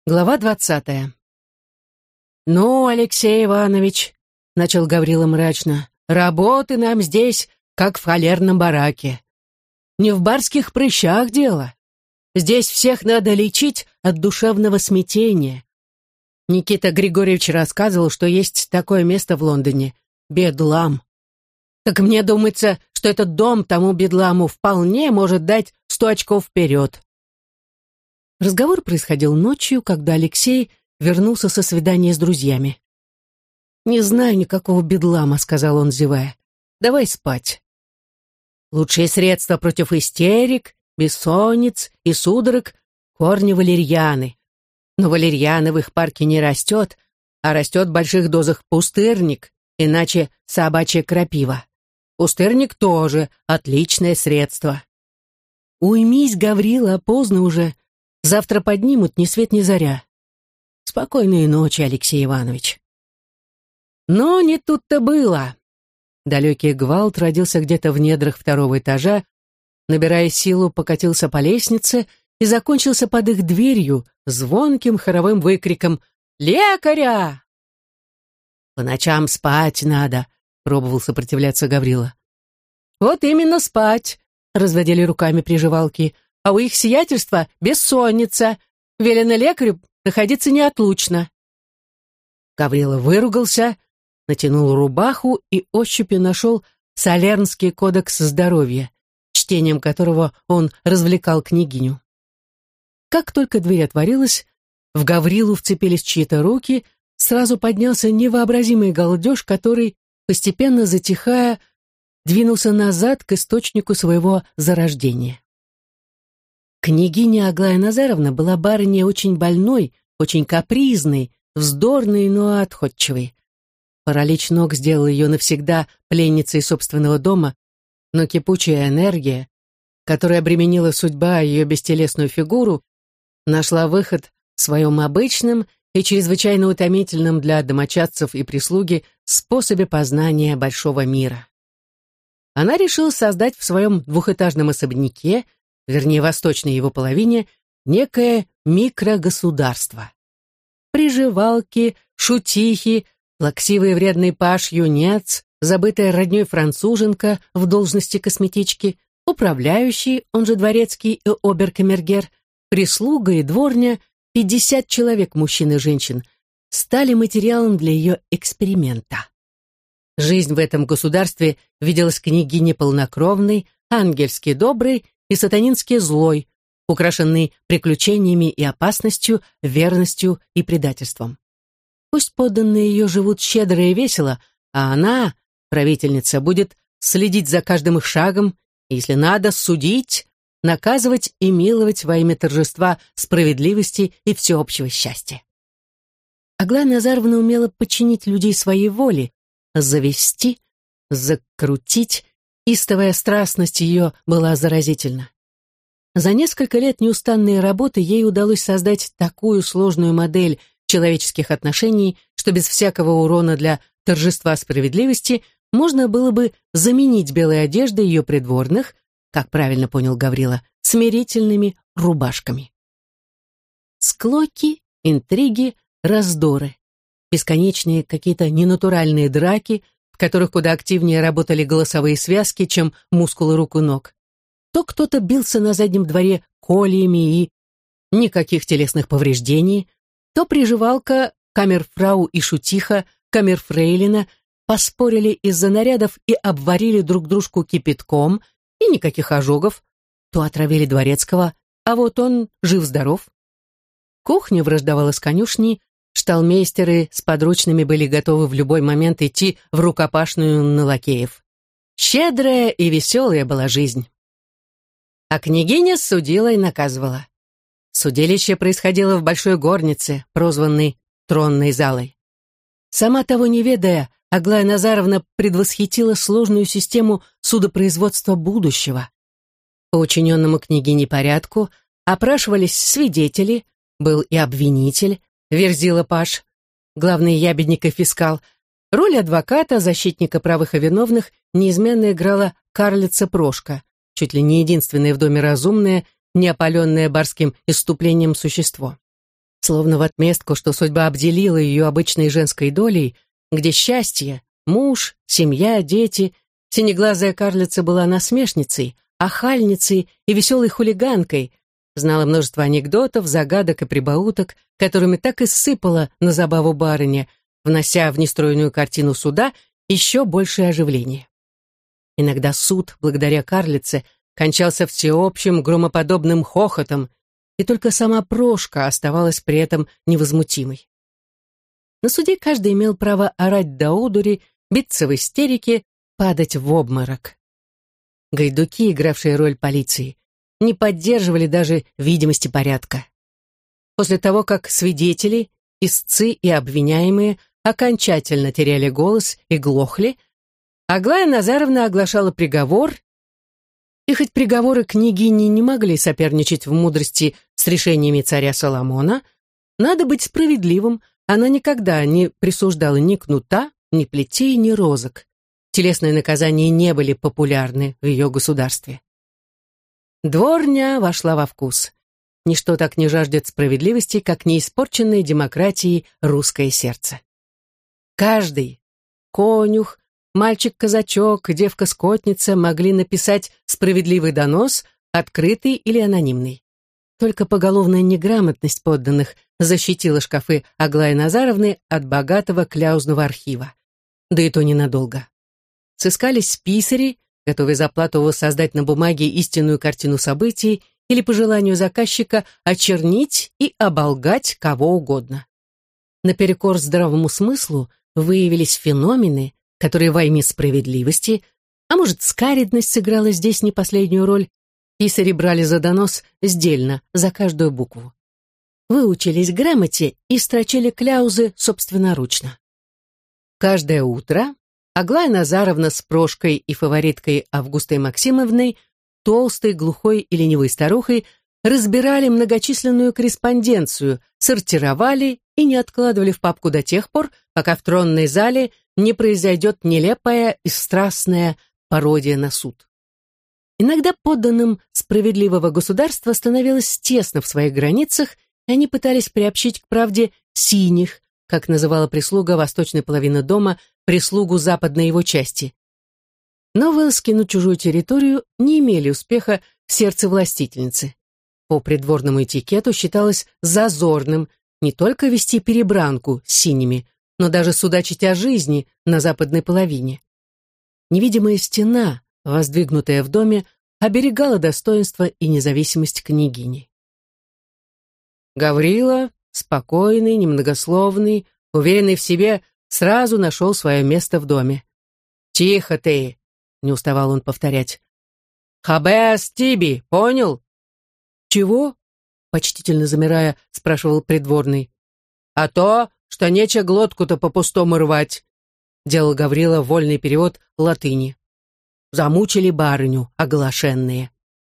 Глава 20. «Ну, Алексей Иванович», — начал Гаврила мрачно, — «работы нам здесь, как в холерном бараке. Не в барских прыщах дело. Здесь всех надо лечить от душевного смятения. Никита Григорьевич рассказывал, что есть такое место в Лондоне — Бедлам. Так мне думается, что этот дом тому бедламу вполне может дать 100 очков вперед». Разговор происходил ночью, когда Алексей вернулся со свидания с друзьями. «Не знаю никакого бедлама», — сказал он, зевая. «Давай спать. Лучшие средства против истерик, бессонниц и судорог — корни валерьяны. Но валерьяна в их парке не растет, а растет в больших дозах пустырник, иначе собачья крапива. Пустырник тоже отличное средство». «Уймись, Гаврила, поздно уже. Завтра поднимут ни свет ни заря. Спокойной ночи, Алексей Иванович». Но не тут-то было. Далекий гвалт родился где-то в недрах второго этажа, набирая силу, покатился по лестнице и закончился под их дверью звонким хоровым выкриком «Лекаря!». «По ночам спать надо», — пробовал сопротивляться Гаврила. «Вот именно спать», — разводили руками приживалки, «а у их сиятельства бессонница. Велено лекарю находиться неотлучно». Гаврила выругался, натянул рубаху и ощупью нашел Солернский кодекс здоровья, чтением которого он развлекал княгиню. Как только дверь отворилась, в Гаврилу вцепились чьи-то руки, сразу поднялся невообразимый галдеж, который, постепенно затихая, двинулся назад к источнику своего зарождения. Княгиня Аглая Назаровна была барыней очень больной, очень капризной, вздорной, но отходчивой. Паралич ног сделал ее навсегда пленницей собственного дома, но кипучая энергия, которая обременила судьба ее бестелесную фигуру, нашла выход в своем обычном и чрезвычайно утомительном для домочадцев и прислуги способе познания большого мира. Она решила создать в своем двухэтажном особняке, вернее, восточной его половине, некое микрогосударство. Приживалки, шутихи, плаксивый вредный паш-юнец, забытая роднёй француженка в должности косметички, управляющий, он же дворецкий и обер-камергер, прислуга и дворня, 50 человек, мужчин и женщин, стали материалом для ее эксперимента. Жизнь в этом государстве виделась княгине полнокровной, ангельски доброй и сатанински злой, украшенный приключениями и опасностью, верностью и предательством. Пусть подданные ее живут щедро и весело, а она, правительница, будет следить за каждым их шагом, и, если надо, судить, наказывать и миловать во имя торжества справедливости и всеобщего счастья. Аглая Назаровна умела подчинить людей своей воле, завести, закрутить. Истовая страстность ее была заразительна. За несколько лет неустанной работы ей удалось создать такую сложную модель человеческих отношений, что без всякого урона для торжества справедливости можно было бы заменить белой одеждой ее придворных, как правильно понял Гаврила, смирительными рубашками. Склоки, интриги, раздоры, бесконечные какие-то ненатуральные драки, в которых куда активнее работали голосовые связки, чем мускулы рук и ног. То кто-то бился на заднем дворе кольями и никаких телесных повреждений, то приживалка, камерфрау и шутиха, камерфрейлина поспорили из-за нарядов и обварили друг дружку кипятком, и никаких ожогов, то отравили дворецкого, а вот он жив-здоров. Кухня враждовала с конюшней, шталмейстеры с подручными были готовы в любой момент идти в рукопашную на лакеев. Щедрая и веселая была жизнь. А княгиня судила и наказывала. Судилище происходило в большой горнице, прозванной тронной залой. Сама того не ведая, Аглая Назаровна предвосхитила сложную систему судопроизводства будущего. По учиненному княгине порядку опрашивались свидетели, был и обвинитель, Верзила Паш, главный ябедник и фискал. Роль адвоката, защитника правых и виновных неизменно играла карлица Прошка, чуть ли не единственное в доме разумное, не опаленное барским исступлением существо. Словно в отместку, что судьба обделила ее обычной женской долей, где счастье, муж, семья, дети, синеглазая карлица была насмешницей, охальницей и веселой хулиганкой, знала множество анекдотов, загадок и прибауток, которыми так и сыпала на забаву барыня, внося в нестройную картину суда еще большее оживление. Иногда суд, благодаря карлице, кончался всеобщим громоподобным хохотом, и только сама Прошка оставалась при этом невозмутимой. На суде каждый имел право орать до одури, биться в истерике, падать в обморок. Гайдуки, игравшие роль полиции, не поддерживали даже видимости порядка. После того, как свидетели, истцы и обвиняемые окончательно теряли голос и глохли, Аглая Назаровна оглашала приговор, и хоть приговоры княгини не могли соперничать в мудрости с решениями царя Соломона, надо быть справедливым, она никогда не присуждала ни кнута, ни плетей, ни розок. Телесные наказания не были популярны в ее государстве. Дворня вошла во вкус. Ничто так не жаждет справедливости, как неиспорченное демократией русское сердце. Каждый — конюх, мальчик-казачок, девка-скотница — могли написать справедливый донос, открытый или анонимный. Только поголовная неграмотность подданных защитила шкафы Аглаи Назаровны от богатого кляузного архива. Да и то ненадолго. Сыскались писари, готовые за плату воссоздать на бумаге истинную картину событий или по желанию заказчика очернить и оболгать кого угодно. Наперекор здравому смыслу выявились феномены, которые во имя справедливости, а может, скаредность сыграла здесь не последнюю роль, писари брали за донос сдельно, за каждую букву. Выучились грамоте и строчили кляузы собственноручно. Каждое утро Аглая Назаровна с Прошкой и фавориткой Августой Максимовной, толстой, глухой и ленивой старухой, разбирали многочисленную корреспонденцию, сортировали и не откладывали в папку до тех пор, пока в тронной зале не произойдет нелепая и страстная пародия на суд. Иногда подданным справедливого государства становилось тесно в своих границах, и они пытались приобщить к правде синих, как называла прислуга восточной половины дома, прислугу западной его части. Но вылазки на чужую территорию не имели успеха в сердце властительницы. По придворному этикету считалось зазорным не только вести перебранку с синими, но даже судачить о жизни на западной половине. Невидимая стена, воздвигнутая в доме, оберегала достоинство и независимость княгини. Гаврила, спокойный, немногословный, уверенный в себе, сразу нашел свое место в доме. «Тихо ты!» — не уставал он повторять. «Хабеас тиби, понял?» «Чего?» — почтительно замирая, спрашивал придворный. «А то, что нече глотку-то по-пустому рвать», — делал Гаврила вольный перевод латыни. Замучили барыню оглашенные.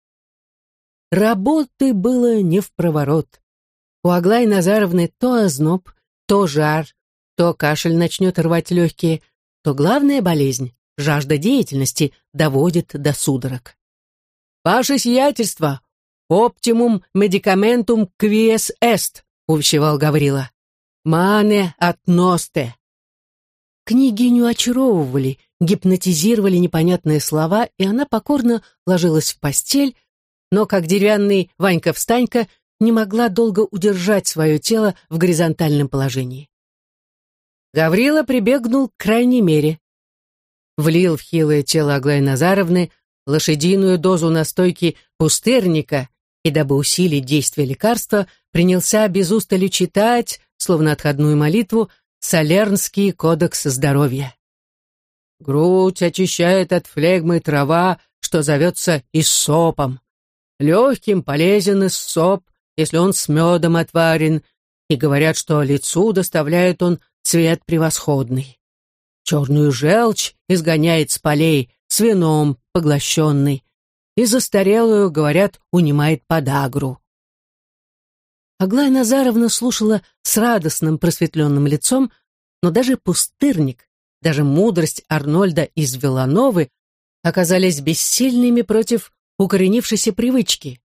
Работы было не впроворот. У Аглаи Назаровны то озноб, то жар, то кашель начнет рвать легкие, то главная болезнь, жажда деятельности, доводит до судорог. «Ваше сиятельство, оптимум медикаментум квиес эст», — увещевал Гаврила. «Мане относте». Княгиню очаровывали, гипнотизировали непонятные слова, и она покорно ложилась в постель, но, как деревянный Ванька-встанька, не могла долго удержать свое тело в горизонтальном положении. Гаврила прибегнул к крайней мере. Влил в хилое тело Аглаи Назаровны лошадиную дозу настойки пустырника и, дабы усилить действие лекарства, принялся без устали читать, словно отходную молитву, Солернский кодекс здоровья. Грудь очищает от флегмы трава, что зовется иссопом. Легким полезен иссоп, если он с медом отварен, и говорят, что лицу доставляет он цвет превосходный. Черную желчь изгоняет с полей, с вином поглощенный, и застарелую, говорят, унимает подагру. Аглая Назаровна слушала с радостным просветленным лицом, но даже пустырник, даже мудрость Арнольда из Вилановы оказались бессильными против укоренившейся привычки.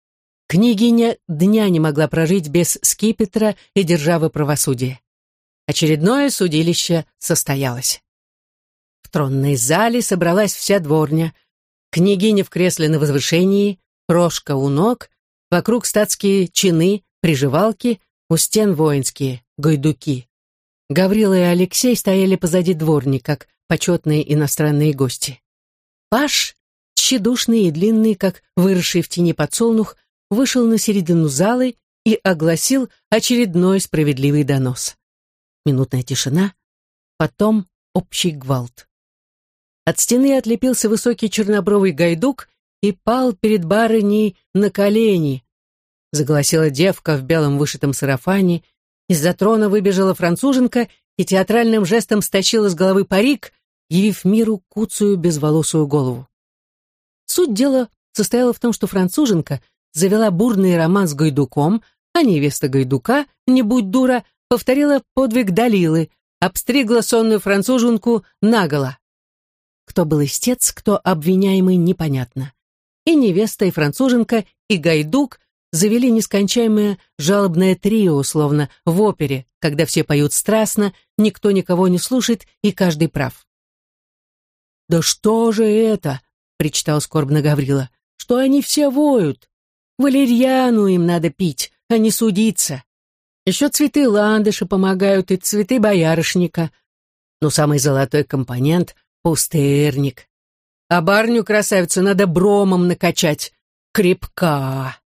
Княгиня дня не могла прожить без скипетра и державы правосудия. Очередное судилище состоялось. В тронной зале собралась вся дворня. Княгиня в кресле на возвышении, Прошка у ног, вокруг статские чины, приживалки, у стен воинские, гайдуки. Гаврила и Алексей стояли позади дворни, как почетные иностранные гости. Паж, тщедушный и длинный, как выросший в тени подсолнух, вышел на середину залы и огласил очередной справедливый донос. Минутная тишина, потом общий гвалт. От стены отлепился высокий чернобровый гайдук и пал перед барыней на колени. Заголосила девка в белом вышитом сарафане, из-за трона выбежала француженка и театральным жестом стащила с головы парик, явив миру куцую безволосую голову. Суть дела состояла в том, что француженка завела бурный роман с гайдуком, а невеста гайдука, не будь дура, повторила подвиг Далилы, обстригла сонную француженку наголо. Кто был истец, кто обвиняемый, непонятно. И невеста, и француженка, и гайдук завели нескончаемое жалобное трио, словно в опере, когда все поют страстно, никто никого не слушает, и каждый прав. «Да что же это?» — причитал скорбно Гаврила. «Что они все воют? Валерьяну им надо пить, а не судиться. Еще цветы ландыша помогают и цветы боярышника. Но самый золотой компонент — пустырник. А барню-красавицу надо бромом накачать. Крепка!»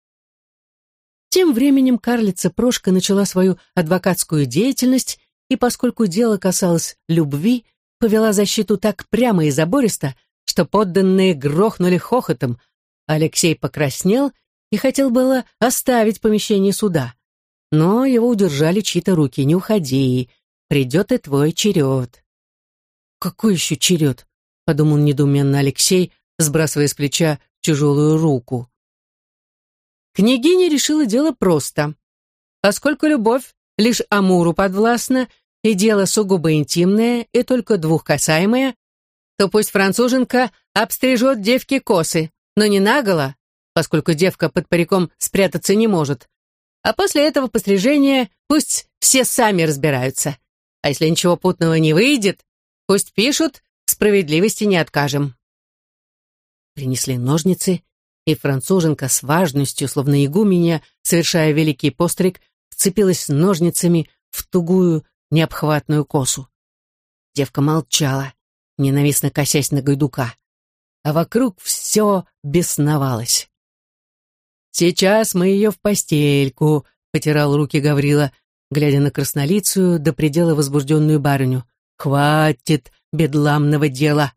Тем временем карлица Прошка начала свою адвокатскую деятельность, и поскольку дело касалось любви, повела защиту так прямо и забористо, что подданные грохнули хохотом. Алексей покраснел и хотел было оставить помещение суда. Но его удержали чьи-то руки. «Не уходи, придет и твой черед». «Какой еще черед?» — подумал недоуменно Алексей, сбрасывая с плеча тяжелую руку. Княгиня решила дело просто. Поскольку любовь лишь Амуру подвластна, и дело сугубо интимное, и только двухкасаемое, то пусть француженка обстрижет девке косы, но не наголо, поскольку девка под париком спрятаться не может. А после этого пострижения пусть все сами разбираются. А если ничего путного не выйдет, пусть пишут, в справедливости не откажем. Принесли ножницы, и француженка с важностью, словно игуменья, совершая великий постриг, вцепилась ножницами в тугую, необхватную косу. Девка молчала, ненавистно косясь на гайдука, а вокруг все бесновалось. «Сейчас мы ее в постельку», — потирал руки Гаврила, глядя на краснолицую до предела возбужденную барыню. «Хватит бедламного дела».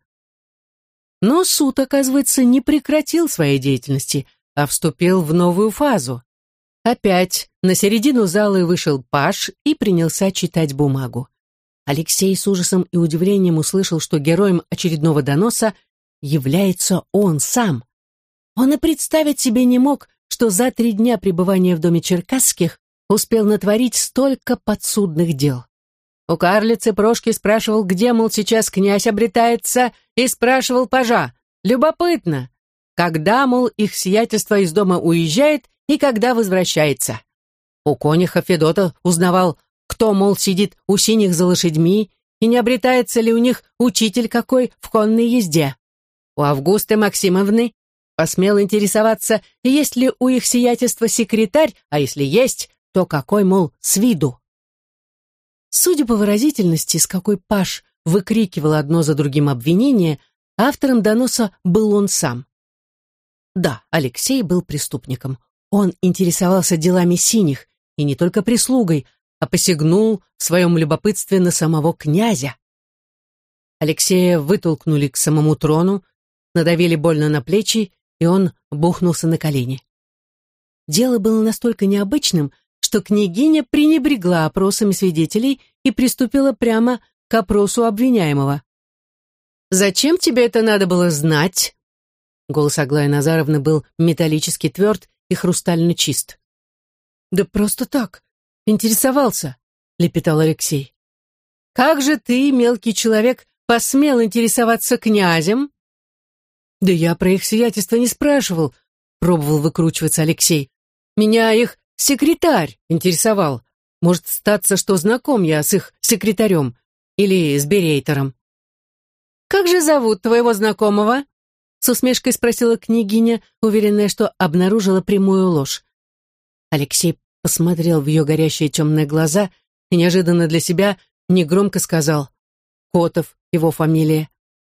Но суд, оказывается, не прекратил своей деятельности, а вступил в новую фазу. Опять на середину зала вышел паж и принялся читать бумагу. Алексей с ужасом и удивлением услышал, что героем очередного доноса является он сам. Он и представить себе не мог, что за 3 дня пребывания в доме Черкасских успел натворить столько подсудных дел. У карлицы Прошки спрашивал, где, мол, сейчас князь обретается, и спрашивал пажа. Любопытно, когда, мол, их сиятельство из дома уезжает и когда возвращается. У конюха Федота узнавал, кто, мол, сидит у синих за лошадьми, и не обретается ли у них учитель какой в конной езде. У Августы Максимовны посмел интересоваться, есть ли у их сиятельства секретарь, а если есть, то какой, мол, с виду. Судя по выразительности, с какой паж выкрикивал одно за другим обвинения, автором доноса был он сам. Да, Алексей был преступником. Он интересовался делами синих, и не только прислугой, а посягнул в своем любопытстве на самого князя. Алексея вытолкнули к самому трону, надавили больно на плечи, и он бухнулся на колени. Дело было настолько необычным, что княгиня пренебрегла опросами свидетелей и приступила прямо к опросу обвиняемого. «Зачем тебе это надо было знать?» Голос Аглаи Назаровны был металлически тверд и хрустально чист. «Да просто так, интересовался», — лепетал Алексей. «Как же ты, мелкий человек, посмел интересоваться князем?» «Да я про их сиятельство не спрашивал», — пробовал выкручиваться Алексей. Меня их секретарь интересовал. Может, статься, что знаком я с их секретарем или с берейтером. «Как же зовут твоего знакомого?» С усмешкой спросила княгиня, уверенная, что обнаружила прямую ложь. Алексей посмотрел в ее горящие темные глаза и неожиданно для себя негромко сказал: «Котов его фамилия».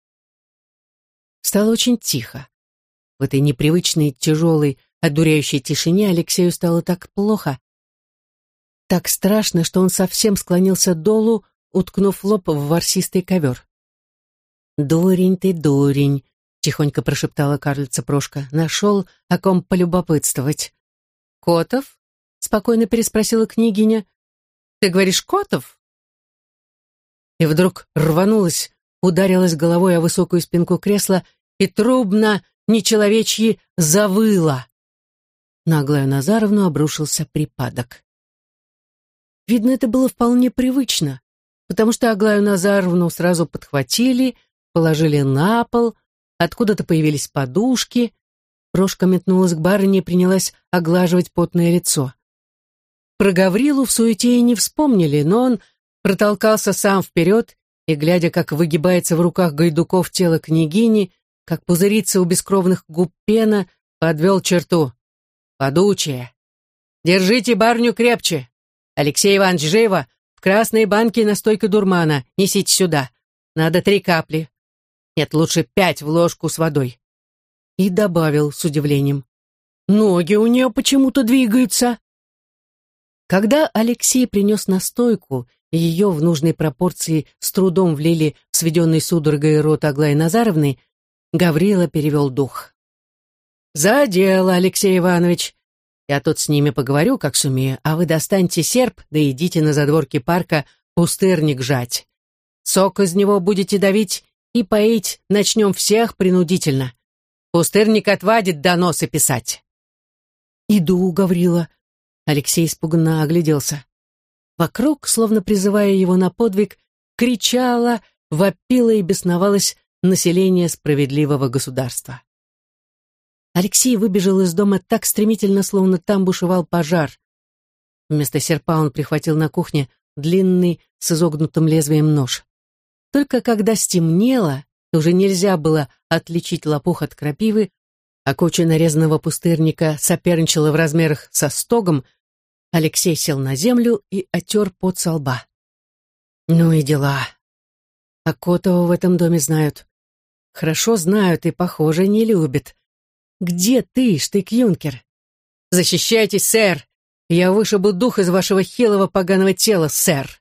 Стало очень тихо. В этой непривычной, тяжелой, одуряющей тишине Алексею стало так плохо, так страшно, что он совсем склонился долу, уткнув лоб в ворсистый ковер. «Дурень ты, дурень», — тихонько прошептала карлица Прошка. «Нашел, о ком полюбопытствовать». «Котов?» — спокойно переспросила княгиня. «Ты говоришь, Котов?» И вдруг рванулась, ударилась головой о высокую спинку кресла и трубно, нечеловечьи, завыла. На Аглаю Назаровну обрушился припадок. Видно, это было вполне привычно, потому что Аглаю Назаровну сразу подхватили, положили на пол, откуда-то появились подушки. Прошка метнулась к барыне и принялась оглаживать потное лицо. Про Гаврилу в суете и не вспомнили, но он протолкался сам вперед и, глядя, как выгибается в руках гайдуков тело княгини, как пузырится у бескровных губ пена, подвел черту. «Подучие! Держите барню крепче! Алексей Иванович, живо! В красной банке настойка дурмана, несите сюда. Надо 3 капли. Нет, лучше 5 в ложку с водой». И добавил с удивлением: «Ноги у нее почему-то двигаются». Когда Алексей принес настойку, и ее в нужной пропорции с трудом влили в сведенный судорогой рот Аглаи Назаровны, Гаврила перевел дух. «За дело, Алексей Иванович. Я тут с ними поговорю, как сумею, а вы достаньте серп, да идите на задворки парка пустырник жать. Сок из него будете давить и поить начнем всех принудительно. Пустырник отвадит доносы писать». «Иду, Гаврила». Алексей испуганно огляделся. Вокруг, словно призывая его на подвиг, кричало, вопило и бесновалось население справедливого государства. Алексей выбежал из дома так стремительно, словно там бушевал пожар. Вместо серпа он прихватил на кухне длинный с изогнутым лезвием нож. Только когда стемнело, и уже нельзя было отличить лопух от крапивы, а куча нарезанного пустырника соперничала в размерах со стогом, Алексей сел на землю и оттер пот со лба. Ну и дела. А Котова в этом доме знают. Хорошо знают и, похоже, не любят. Где ты, штык-юнкер? Защищайтесь, сэр! Я вышибу дух из вашего хилого поганого тела, сэр!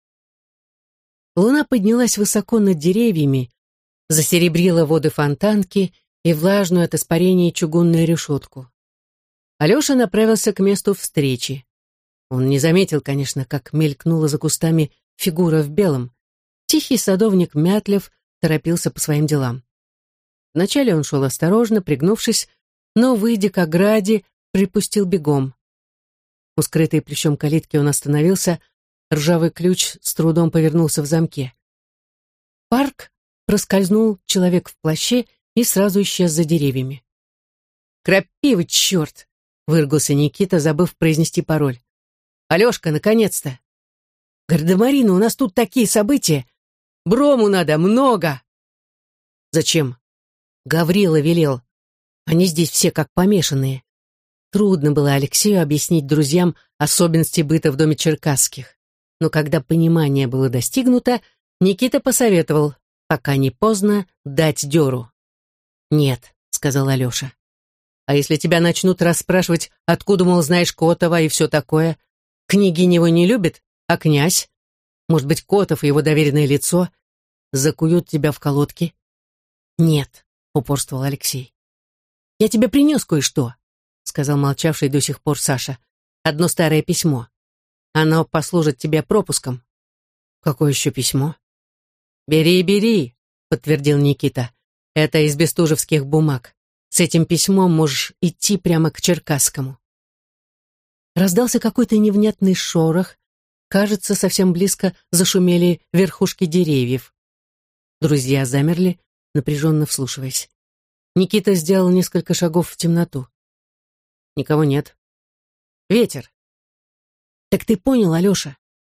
Луна поднялась высоко над деревьями, засеребрила воды фонтанки и влажную от испарения чугунную решетку. Алеша направился к месту встречи. Он не заметил, конечно, как мелькнула за кустами фигура в белом. Тихий садовник Мятлев торопился по своим делам. Вначале он шел осторожно, пригнувшись, но, выйдя к ограде, припустил бегом. У скрытой плечом калитки он остановился, ржавый ключ с трудом повернулся в замке. В парк проскользнул человек в плаще и сразу исчез за деревьями. «Крапивый черт!» — выругался Никита, забыв произнести пароль. «Алешка, наконец-то! Гардемарина, у нас тут такие события! Брому надо, много!» «Зачем?» Гаврила велел. Они здесь все как помешанные. Трудно было Алексею объяснить друзьям особенности быта в доме Черкасских. Но когда понимание было достигнуто, Никита посоветовал, пока не поздно, дать дёру. «Нет», — сказал Алеша. «А если тебя начнут расспрашивать, откуда, мол, знаешь Котова и все такое? Княгиня его не любит, а князь? Может быть, Котов и его доверенное лицо? Закуют тебя в колодки?» «Нет», — упорствовал Алексей. «Я тебе принес кое-что», — сказал молчавший до сих пор Саша. «Одно старое письмо. Оно послужит тебе пропуском». «Какое еще письмо?» «Бери, бери», — подтвердил Никита. «Это из бестужевских бумаг. С этим письмом можешь идти прямо к Черкасскому». Раздался какой-то невнятный шорох. Кажется, совсем близко зашумели верхушки деревьев. Друзья замерли, напряженно вслушиваясь. Никита сделал несколько шагов в темноту. «Никого нет. Ветер. Так ты понял, Алеша?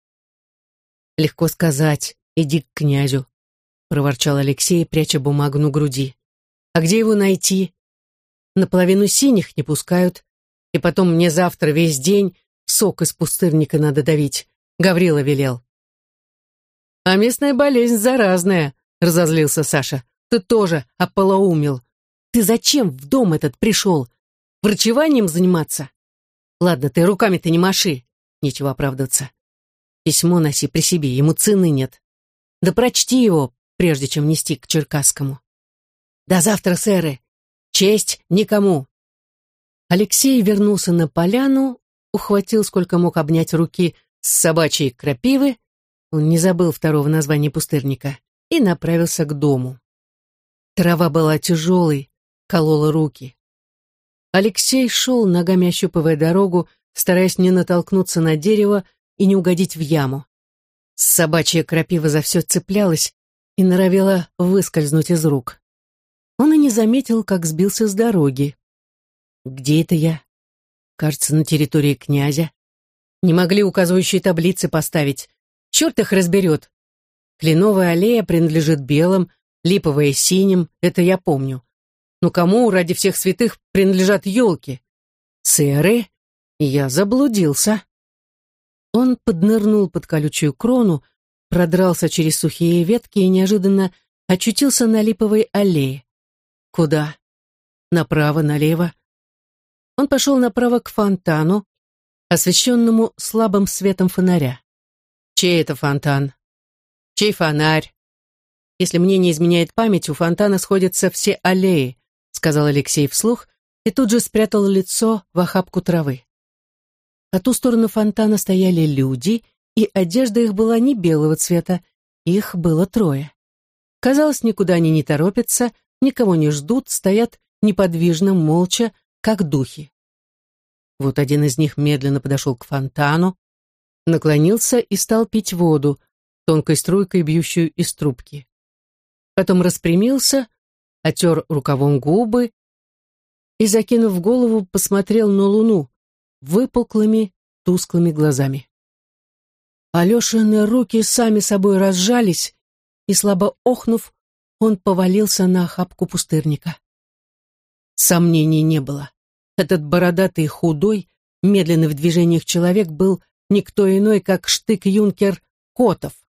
Легко сказать, иди к князю, проворчал Алексей, пряча бумагу на груди. А где его найти? Наполовину синих не пускают. И потом мне завтра весь день сок из пустырника надо давить. Гаврила велел. А местная болезнь заразная, разозлился Саша. Ты тоже ополоумел. Ты зачем в дом этот пришел? Врачеванием заниматься? Ладно, ты руками-то не маши. Нечего оправдываться. Письмо носи при себе, ему цены нет. Да прочти его, прежде чем нести к Черкасскому. До завтра, сэры. Честь никому. Алексей вернулся на поляну, ухватил, сколько мог обнять руки с собачьей крапивы, он не забыл второго названия пустырника, и направился к дому. Трава была тяжелой, колола руки. Алексей шел, ногами ощупывая дорогу, стараясь не натолкнуться на дерево и не угодить в яму. Собачья крапива за все цеплялась и норовила выскользнуть из рук. Он и не заметил, как сбился с дороги. Где это я? Кажется, на территории князя. Не могли указывающие таблицы поставить. Черт их разберет. Кленовая аллея принадлежит белым, липовая синим, это я помню. Но кому ради всех святых принадлежат елки? Сэры? Я заблудился. Он поднырнул под колючую крону, продрался через сухие ветки и неожиданно очутился на липовой аллее. Куда? Направо, налево? Он пошел направо к фонтану, освещенному слабым светом фонаря. Чей это фонтан? Чей фонарь? Если мне не изменяет память, у фонтана сходятся все аллеи, сказал Алексей вслух и тут же спрятал лицо в охапку травы. По ту сторону фонтана стояли люди, и одежда их была не белого цвета, их было трое. Казалось, никуда они не торопятся, никого не ждут, стоят неподвижно, молча, как духи. Вот один из них медленно подошел к фонтану, наклонился и стал пить воду, тонкой струйкой бьющую из трубки. Потом распрямился, отер рукавом губы и, закинув голову, посмотрел на луну выпуклыми, тусклыми глазами. Алешины руки сами собой разжались, и, слабо охнув, он повалился на охапку пустырника. Сомнений не было. Этот бородатый, худой, медленный в движениях человек был никто иной, как штык-юнкер Котов.